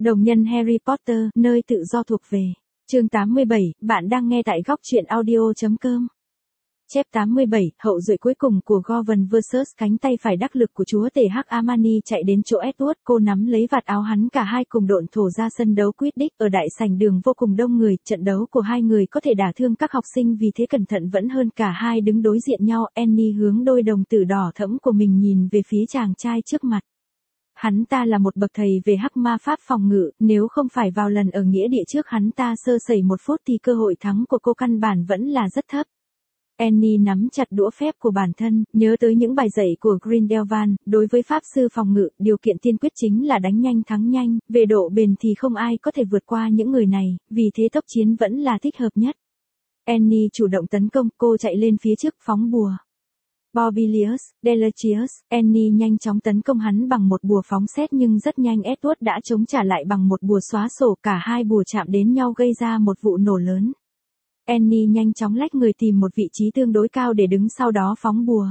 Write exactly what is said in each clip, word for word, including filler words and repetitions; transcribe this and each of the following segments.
Đồng nhân Harry Potter, nơi tự do thuộc về. Chương tám mươi bảy, bạn đang nghe tại góc truyện audio chấm com. Chép tám mươi bảy, hậu duệ cuối cùng của Govan versus cánh tay phải đắc lực của chúa tể Hắc Hermione chạy đến chỗ Edward, cô nắm lấy vạt áo hắn, cả hai cùng độn thổ ra sân đấu Quidditch ở đại sảnh đường vô cùng đông người, trận đấu của hai người có thể đả thương các học sinh, vì thế cẩn thận vẫn hơn. Cả hai đứng đối diện nhau, Annie hướng đôi đồng tử đỏ thẫm của mình nhìn về phía chàng trai trước mặt. Hắn ta là một bậc thầy về hắc ma pháp phòng ngự, nếu không phải vào lần ở nghĩa địa trước hắn ta sơ sẩy một phút thì cơ hội thắng của cô căn bản vẫn là rất thấp. Annie nắm chặt đũa phép của bản thân, nhớ tới những bài dạy của Grindelwald, đối với pháp sư phòng ngự, điều kiện tiên quyết chính là đánh nhanh thắng nhanh, về độ bền thì không ai có thể vượt qua những người này, vì thế tốc chiến vẫn là thích hợp nhất. Annie chủ động tấn công, cô chạy lên phía trước phóng bùa. Bobilius, Delicious, Annie nhanh chóng tấn công hắn bằng một bùa phóng sét, nhưng rất nhanh Edward đã chống trả lại bằng một bùa xóa sổ, cả hai bùa chạm đến nhau gây ra một vụ nổ lớn. Annie nhanh chóng lách người tìm một vị trí tương đối cao để đứng, sau đó phóng bùa.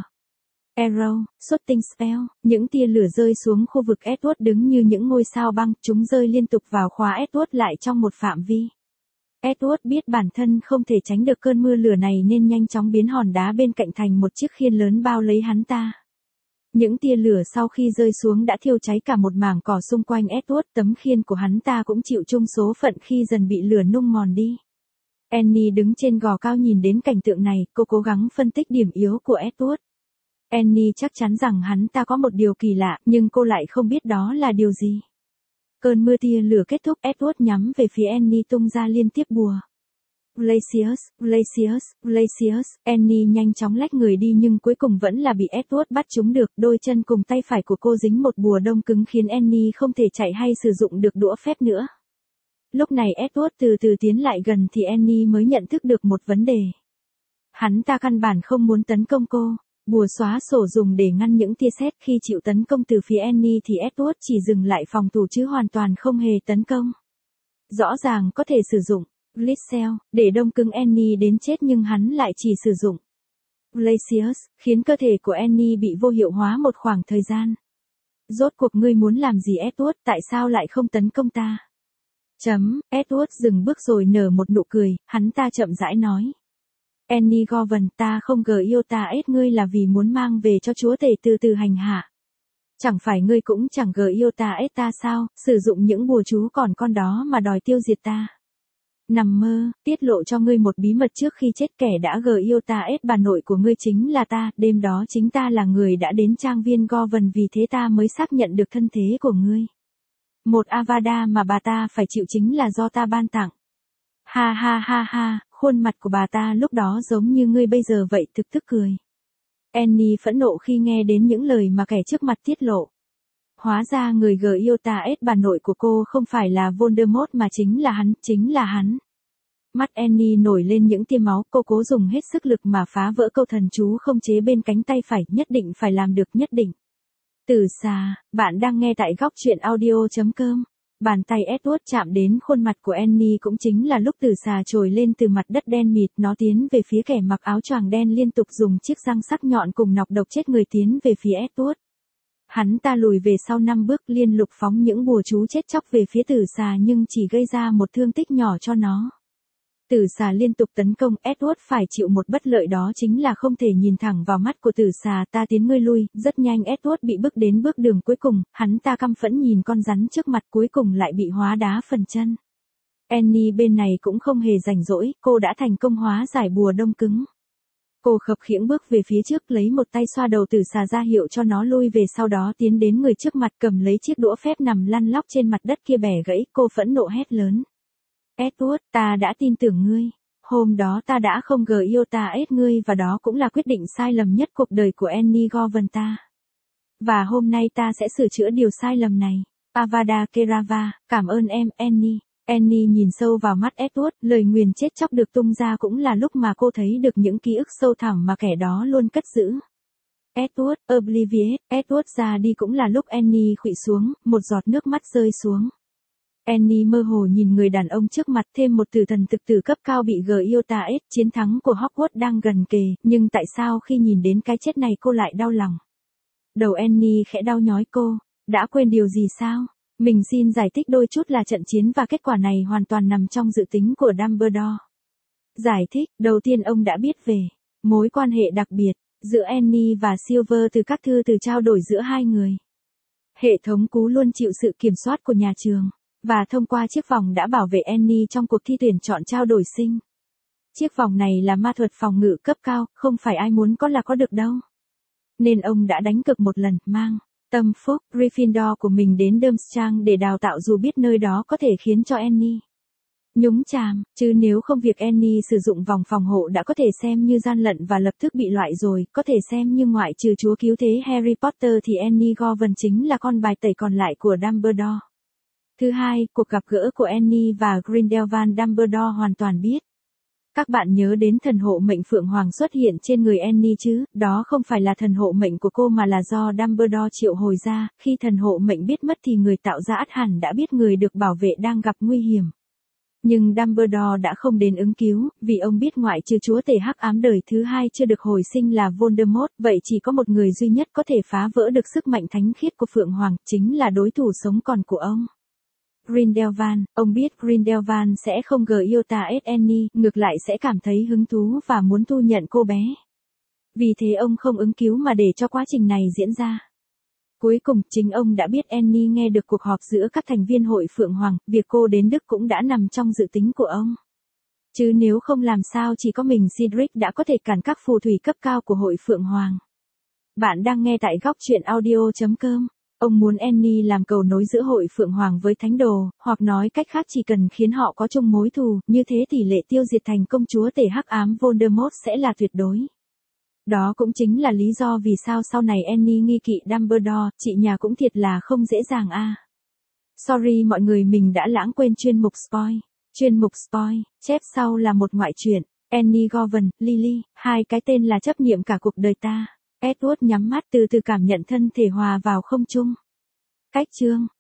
Arrow, Shooting Spell, những tia lửa rơi xuống khu vực Edward đứng như những ngôi sao băng, chúng rơi liên tục vào khóa Edward lại trong một phạm vi. Edward biết bản thân không thể tránh được cơn mưa lửa này nên nhanh chóng biến hòn đá bên cạnh thành một chiếc khiên lớn bao lấy hắn ta. Những tia lửa sau khi rơi xuống đã thiêu cháy cả một mảng cỏ xung quanh Edward, tấm khiên của hắn ta cũng chịu chung số phận khi dần bị lửa nung mòn đi. Annie đứng trên gò cao nhìn đến cảnh tượng này, cô cố gắng phân tích điểm yếu của Edward. Annie chắc chắn rằng hắn ta có một điều kỳ lạ, nhưng cô lại không biết đó là điều gì. Cơn mưa tia lửa kết thúc, Edward nhắm về phía Annie tung ra liên tiếp bùa. Glacius, Glacius, Glacius, Annie nhanh chóng lách người đi nhưng cuối cùng vẫn là bị Edward bắt trúng được, đôi chân cùng tay phải của cô dính một bùa đông cứng khiến Annie không thể chạy hay sử dụng được đũa phép nữa. Lúc này Edward từ từ tiến lại gần thì Annie mới nhận thức được một vấn đề. Hắn ta căn bản không muốn tấn công cô. Bùa xóa sổ dùng để ngăn những tia sét, khi chịu tấn công từ phía Annie thì Edward chỉ dừng lại phòng thủ chứ hoàn toàn không hề tấn công. Rõ ràng có thể sử dụng Glitcel để đông cứng Annie đến chết, nhưng hắn lại chỉ sử dụng Glacius, khiến cơ thể của Annie bị vô hiệu hóa một khoảng thời gian. Rốt cuộc ngươi muốn làm gì Edward, tại sao lại không tấn công ta? Chấm, Edward dừng bước rồi nở một nụ cười, hắn ta chậm rãi nói. Annie Govan, ta không gờ yêu ta ết ngươi là vì muốn mang về cho chúa tể từ từ hành hạ. Chẳng phải ngươi cũng chẳng gờ yêu ta ết ta sao, sử dụng những bùa chú còn con đó mà đòi tiêu diệt ta. Nằm mơ, tiết lộ cho ngươi một bí mật trước khi chết, kẻ đã gờ yêu ta ết bà nội của ngươi chính là ta, đêm đó chính ta là người đã đến trang viên Govan, vì thế ta mới xác nhận được thân thế của ngươi. Một Avada mà bà ta phải chịu chính là do ta ban tặng. Ha ha ha ha, khuôn mặt của bà ta lúc đó giống như ngươi bây giờ vậy, thực tức cười. Annie phẫn nộ khi nghe đến những lời mà kẻ trước mặt tiết lộ. Hóa ra người gờ yêu ta ết bà nội của cô không phải là Voldemort mà chính là hắn, chính là hắn. Mắt Annie nổi lên những tia máu, cô cố dùng hết sức lực mà phá vỡ câu thần chú không chế bên cánh tay phải, nhất định phải làm được, nhất định. Từ xa, bạn đang nghe tại góc truyện audio chấm com. Bàn tay Edward chạm đến khuôn mặt của Annie cũng chính là lúc từ xà trồi lên từ mặt đất đen mịt, nó tiến về phía kẻ mặc áo choàng đen, liên tục dùng chiếc răng sắc nhọn cùng nọc độc chết người tiến về phía Edward. Hắn ta lùi về sau năm bước, liên lục phóng những bùa chú chết chóc về phía tử xà nhưng chỉ gây ra một thương tích nhỏ cho nó. Tử xà liên tục tấn công, Edward phải chịu một bất lợi, đó chính là không thể nhìn thẳng vào mắt của tử xà. Ta tiến ngươi lui, rất nhanh Edward bị bước đến bước đường cuối cùng, hắn ta căm phẫn nhìn con rắn trước mặt, cuối cùng lại bị hóa đá phần chân. Annie bên này cũng không hề rảnh rỗi, cô đã thành công hóa giải bùa đông cứng. Cô khập khiễng bước về phía trước, lấy một tay xoa đầu tử xà ra hiệu cho nó lui về, sau đó tiến đến người trước mặt cầm lấy chiếc đũa phép nằm lăn lóc trên mặt đất kia bẻ gãy, cô phẫn nộ hét lớn. Edward, ta đã tin tưởng ngươi. Hôm đó ta đã không gờ yêu ta ết ngươi và đó cũng là quyết định sai lầm nhất cuộc đời của Annie Govan ta. Và hôm nay ta sẽ sửa chữa điều sai lầm này. Avada Kedavra, cảm ơn em, Annie. Annie nhìn sâu vào mắt Edward, lời nguyền chết chóc được tung ra cũng là lúc mà cô thấy được những ký ức sâu thẳm mà kẻ đó luôn cất giữ. Edward, Oblivious, Edward ra đi cũng là lúc Annie khuỵu xuống, một giọt nước mắt rơi xuống. Annie mơ hồ nhìn người đàn ông trước mặt, thêm một tử thần thực tử cấp cao bị gờ yêu ta ết, chiến thắng của Hogwarts đang gần kề, nhưng tại sao khi nhìn đến cái chết này cô lại đau lòng? Đầu Annie khẽ đau nhói, cô đã quên điều gì sao? Mình xin giải thích đôi chút là trận chiến và kết quả này hoàn toàn nằm trong dự tính của Dumbledore. Giải thích, đầu tiên ông đã biết về mối quan hệ đặc biệt giữa Annie và Silver từ các thư từ trao đổi giữa hai người. Hệ thống cú luôn chịu sự kiểm soát của nhà trường, và thông qua chiếc vòng đã bảo vệ Annie trong cuộc thi tuyển chọn trao đổi sinh. Chiếc vòng này là ma thuật phòng ngự cấp cao, không phải ai muốn có là có được đâu. Nên ông đã đánh cược một lần, mang tâm phúc Gryffindor của mình đến Durmstrang để đào tạo dù biết nơi đó có thể khiến cho Annie nhúng chàm, chứ nếu không việc Annie sử dụng vòng phòng hộ đã có thể xem như gian lận và lập tức bị loại rồi, có thể xem như ngoại trừ chúa cứu thế Harry Potter thì Annie Govan chính là con bài tẩy còn lại của Dumbledore. Thứ hai, cuộc gặp gỡ của Annie và Grindelwald Dumbledore hoàn toàn biết. Các bạn nhớ đến thần hộ mệnh Phượng Hoàng xuất hiện trên người Annie chứ, đó không phải là thần hộ mệnh của cô mà là do Dumbledore triệu hồi ra, khi thần hộ mệnh biết mất thì người tạo ra ắt hẳn đã biết người được bảo vệ đang gặp nguy hiểm. Nhưng Dumbledore đã không đến ứng cứu, vì ông biết ngoại trừ chúa tể hắc ám đời thứ hai chưa được hồi sinh là Voldemort, vậy chỉ có một người duy nhất có thể phá vỡ được sức mạnh thánh khiết của Phượng Hoàng, chính là đối thủ sống còn của ông. Grindelwald, ông biết Grindelwald sẽ không gờ yêu ta Annie, ngược lại sẽ cảm thấy hứng thú và muốn thu nhận cô bé. Vì thế ông không ứng cứu mà để cho quá trình này diễn ra. Cuối cùng, chính ông đã biết Annie nghe được cuộc họp giữa các thành viên hội Phượng Hoàng, việc cô đến Đức cũng đã nằm trong dự tính của ông. Chứ nếu không làm sao chỉ có mình Cedric đã có thể cản các phù thủy cấp cao của hội Phượng Hoàng. Bạn đang nghe tại góc truyện audio chấm com. Ông muốn Annie làm cầu nối giữa hội Phượng Hoàng với Thánh Đồ, hoặc nói cách khác chỉ cần khiến họ có chung mối thù, như thế tỷ lệ tiêu diệt thành công chúa tể hắc ám Voldemort sẽ là tuyệt đối. Đó cũng chính là lý do vì sao sau này Annie nghi kỵ Dumbledore, chị nhà cũng thiệt là không dễ dàng a. À. Sorry mọi người, mình đã lãng quên chuyên mục spoil. Chuyên mục spoil, chép sau là một ngoại truyện, Annie Govan, Lily, hai cái tên là chấp niệm cả cuộc đời ta. Edward nhắm mắt từ từ cảm nhận thân thể hòa vào không trung. Cách chương